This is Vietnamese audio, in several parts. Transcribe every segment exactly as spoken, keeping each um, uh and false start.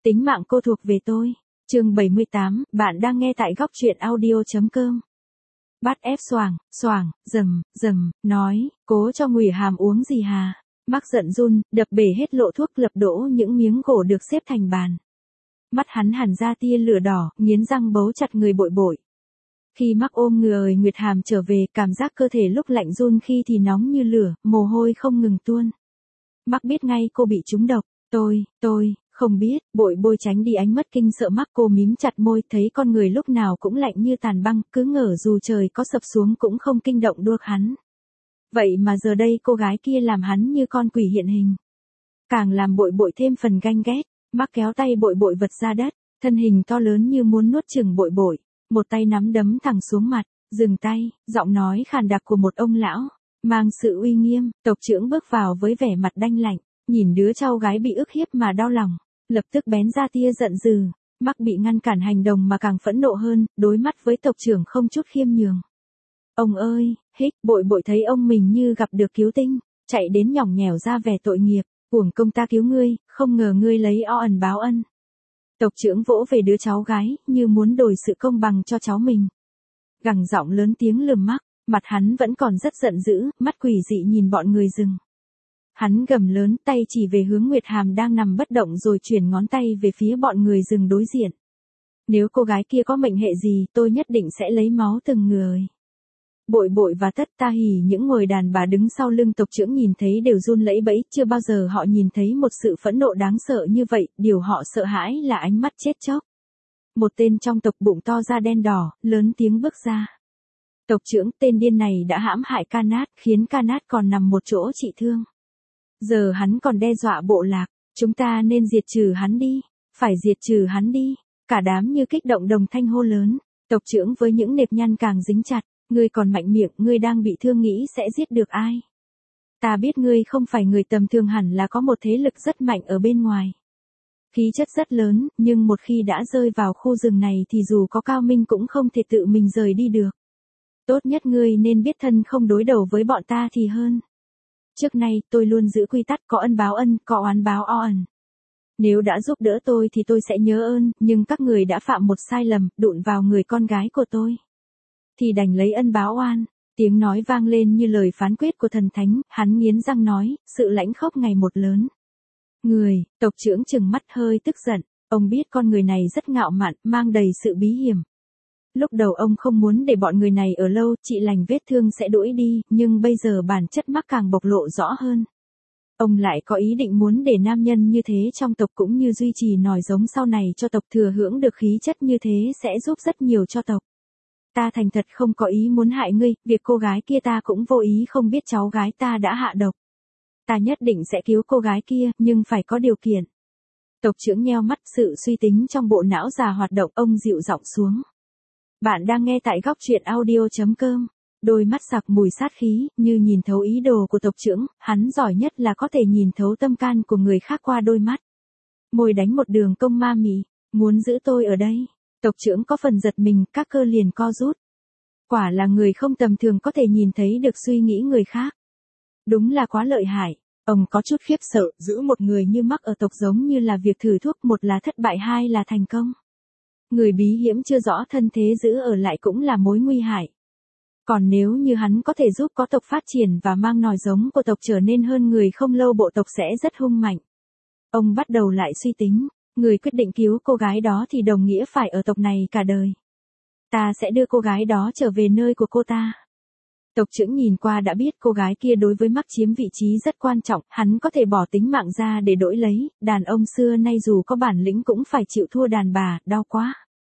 Tính mạng cô thuộc về tôi. Chương bảy mươi tám, bạn đang nghe tại góc truyện audio.com. Bát ép xoàng, xoàng, rầm, rầm, nói, cố cho Ngụy Hàm uống gì hà? Mắc giận run, đập bể hết lọ thuốc, lập đổ những miếng gỗ được xếp thành bàn. Mắt hắn hằn ra tia lửa đỏ, nghiến răng bấu chặt người Bội Bội. Khi Mắc ôm người Nguyệt Hàm trở về, cảm giác cơ thể lúc lạnh run khi thì nóng như lửa, mồ hôi không ngừng tuôn. Mắc biết ngay cô bị trúng độc. Tôi, tôi, không biết. Bội Bội tránh đi ánh mắt kinh sợ Mắc, cô mím chặt môi, thấy con người lúc nào cũng lạnh như tàn băng, cứ ngỡ dù trời có sập xuống cũng không kinh động được hắn. Vậy mà giờ đây cô gái kia làm hắn như con quỷ hiện hình. Càng làm Bội Bội thêm phần ganh ghét. Mắc kéo tay Bội Bội vật ra đất, thân hình to lớn như muốn nuốt chửng Bội Bội, một tay nắm đấm thẳng xuống mặt. Dừng tay, giọng nói khàn đặc của một ông lão, mang sự uy nghiêm. Tộc trưởng bước vào với vẻ mặt đanh lạnh, nhìn đứa cháu gái bị ức hiếp mà đau lòng, lập tức bén ra tia giận dữ. Mắc bị ngăn cản hành động mà càng phẫn nộ hơn, đối mắt với tộc trưởng không chút khiêm nhường. Ông ơi, hích. Bội Bội thấy ông mình như gặp được cứu tinh, chạy đến nhỏng nhẽo ra vẻ tội nghiệp. Uổng công ta cứu ngươi, không ngờ ngươi lấy o ẩn báo ân. Tộc trưởng vỗ về đứa cháu gái, như muốn đổi sự công bằng cho cháu mình. Gằn giọng lớn tiếng lườm Mắc, mặt hắn vẫn còn rất giận dữ, mắt quỷ dị nhìn bọn người rừng. Hắn gầm lớn, tay chỉ về hướng Nguyệt Hàm đang nằm bất động rồi chuyển ngón tay về phía bọn người rừng đối diện. Nếu cô gái kia có mệnh hệ gì, tôi nhất định sẽ lấy máu từng người. Bội Bội và Tất Ta Hỉ, những người đàn bà đứng sau lưng tộc trưởng nhìn thấy đều run lẫy bẫy, chưa bao giờ họ nhìn thấy một sự phẫn nộ đáng sợ như vậy, điều họ sợ hãi là ánh mắt chết chóc. Một tên trong tộc bụng to da đen đỏ, lớn tiếng bước ra. Tộc trưởng, tên điên này đã hãm hại Ca Nát, khiến Ca Nát còn nằm một chỗ trị thương. Giờ hắn còn đe dọa bộ lạc, chúng ta nên diệt trừ hắn đi, phải diệt trừ hắn đi. Cả đám như kích động đồng thanh hô lớn, tộc trưởng với những nếp nhăn càng dính chặt. Ngươi còn mạnh miệng, ngươi đang bị thương nghĩ sẽ giết được ai? Ta biết ngươi không phải người tầm thường, hẳn là có một thế lực rất mạnh ở bên ngoài. Khí chất rất lớn, nhưng một khi đã rơi vào khu rừng này thì dù có cao minh cũng không thể tự mình rời đi được. Tốt nhất ngươi nên biết thân không đối đầu với bọn ta thì hơn. Trước nay, tôi luôn giữ quy tắc có ân báo ân, có oán báo oán. Nếu đã giúp đỡ tôi thì tôi sẽ nhớ ơn, nhưng các người đã phạm một sai lầm, đụng vào người con gái của tôi. Thì đành lấy ân báo oan. Tiếng nói vang lên như lời phán quyết của thần thánh, hắn nghiến răng nói, sự lãnh khốc ngày một lớn. Người, tộc trưởng trừng mắt hơi tức giận, ông biết con người này rất ngạo mạn, mang đầy sự bí hiểm. Lúc đầu ông không muốn để bọn người này ở lâu, trị lành vết thương sẽ đuổi đi, nhưng bây giờ bản chất Mắc càng bộc lộ rõ hơn. Ông lại có ý định muốn để nam nhân như thế trong tộc cũng như duy trì nòi giống sau này cho tộc, thừa hưởng được khí chất như thế sẽ giúp rất nhiều cho tộc. Ta thành thật không có ý muốn hại ngươi, việc cô gái kia ta cũng vô ý không biết cháu gái ta đã hạ độc. Ta nhất định sẽ cứu cô gái kia, nhưng phải có điều kiện. Tộc trưởng nheo mắt, sự suy tính trong bộ não già hoạt động, ông dịu giọng xuống. Bạn đang nghe tại góc truyện audio.com. Đôi mắt sặc mùi sát khí, như nhìn thấu ý đồ của tộc trưởng, hắn giỏi nhất là có thể nhìn thấu tâm can của người khác qua đôi mắt. Môi đánh một đường cong ma mị, muốn giữ tôi ở đây. Tộc trưởng có phần giật mình, các cơ liền co rút. Quả là người không tầm thường có thể nhìn thấy được suy nghĩ người khác. Đúng là quá lợi hại. Ông có chút khiếp sợ, giữ một người như Mắc ở tộc giống như là việc thử thuốc, một là thất bại, hai là thành công. Người bí hiểm chưa rõ thân thế giữ ở lại cũng là mối nguy hại. Còn nếu như hắn có thể giúp có tộc phát triển và mang nòi giống của tộc trở nên hơn người, không lâu bộ tộc sẽ rất hung mạnh. Ông bắt đầu lại suy tính. Người quyết định cứu cô gái đó thì đồng nghĩa phải ở tộc này cả đời. Ta sẽ đưa cô gái đó trở về nơi của cô ta. Tộc trưởng nhìn qua đã biết cô gái kia đối với Mắc chiếm vị trí rất quan trọng, hắn có thể bỏ tính mạng ra để đổi lấy, đàn ông xưa nay dù có bản lĩnh cũng phải chịu thua đàn bà, đau quá.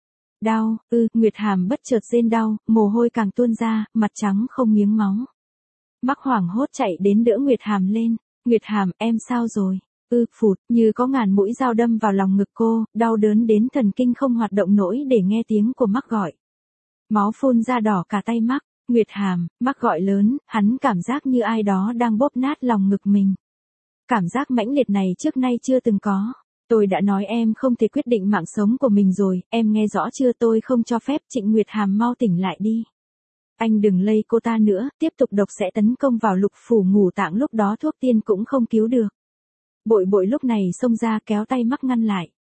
Đau, ư, Nguyệt Hàm bất chợt rên đau, mồ hôi càng tuôn ra, mặt trắng không miếng máu. Mắc hoảng hốt chạy đến đỡ Nguyệt Hàm lên, Nguyệt Hàm, em sao rồi? Ư, phụt, như có ngàn mũi dao đâm vào lòng ngực cô, đau đớn đến thần kinh không hoạt động nổi để nghe tiếng của Mắc gọi. Máu phun ra đỏ cả tay Mắc, Nguyệt Hàm, Mắc gọi lớn, hắn cảm giác như ai đó đang bóp nát lòng ngực mình. Cảm giác mãnh liệt này trước nay chưa từng có. Tôi đã nói em không thể quyết định mạng sống của mình rồi, em nghe rõ chưa, tôi không cho phép. Trịnh Nguyệt Hàm mau tỉnh lại đi. Anh đừng lây cô ta nữa, tiếp tục độc sẽ tấn công vào lục phủ ngũ tạng, lúc đó thuốc tiên cũng không cứu được. Bội Bội lúc này xông ra kéo tay Mắc ngăn lại.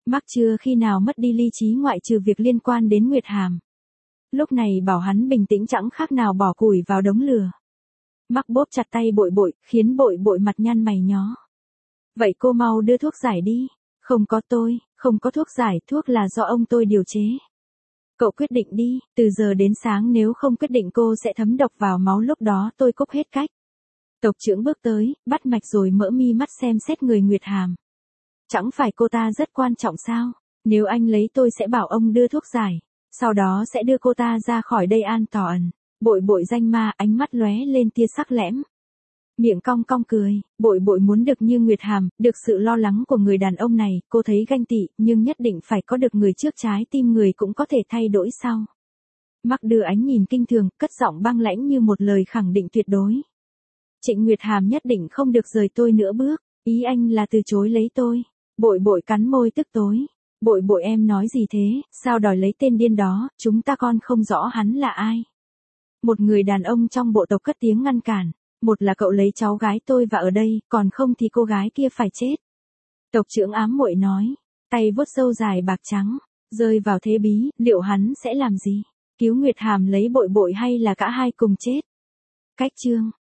Mắc chưa khi nào mất đi lý trí ngoại trừ việc liên quan đến Nguyệt Hàm. Lúc này bảo hắn bình tĩnh chẳng khác nào bỏ củi vào đống lửa. Mắc bóp chặt tay Bội Bội, khiến Bội Bội mặt nhăn mày nhó. Vậy cô mau đưa thuốc giải đi. Không có tôi, không có thuốc giải, thuốc là do ông tôi điều chế. Cậu quyết định đi, từ giờ đến sáng nếu không quyết định cô sẽ thấm độc vào máu, lúc đó tôi cúc hết cách. Tộc trưởng bước tới, bắt mạch rồi mở mi mắt xem xét người Nguyệt Hàm. Chẳng phải cô ta rất quan trọng sao? Nếu anh lấy tôi sẽ bảo ông đưa thuốc giải, sau đó sẽ đưa cô ta ra khỏi đây an toàn. Bội Bội danh ma, ánh mắt lóe lên tia sắc lẻm. Miệng cong cong cười, Bội Bội muốn được như Nguyệt Hàm, được sự lo lắng của người đàn ông này, cô thấy ganh tị, nhưng nhất định phải có được người trước, trái tim người cũng có thể thay đổi sau. Mắc đưa ánh nhìn kinh thường, cất giọng băng lãnh như một lời khẳng định tuyệt đối. Trịnh Nguyệt Hàm nhất định không được rời tôi nữa bước, ý anh là từ chối lấy tôi. Bội Bội cắn môi tức tối. Bội Bội em nói gì thế, sao đòi lấy tên điên đó, chúng ta con không rõ hắn là ai. Một người đàn ông trong bộ tộc cất tiếng ngăn cản. Một là cậu lấy cháu gái tôi và ở đây, còn không thì cô gái kia phải chết. Tộc trưởng ám muội nói, tay vuốt râu dài bạc trắng, rơi vào thế bí, liệu hắn sẽ làm gì? Cứu Nguyệt Hàm lấy Bội Bội hay là cả hai cùng chết? Cách chương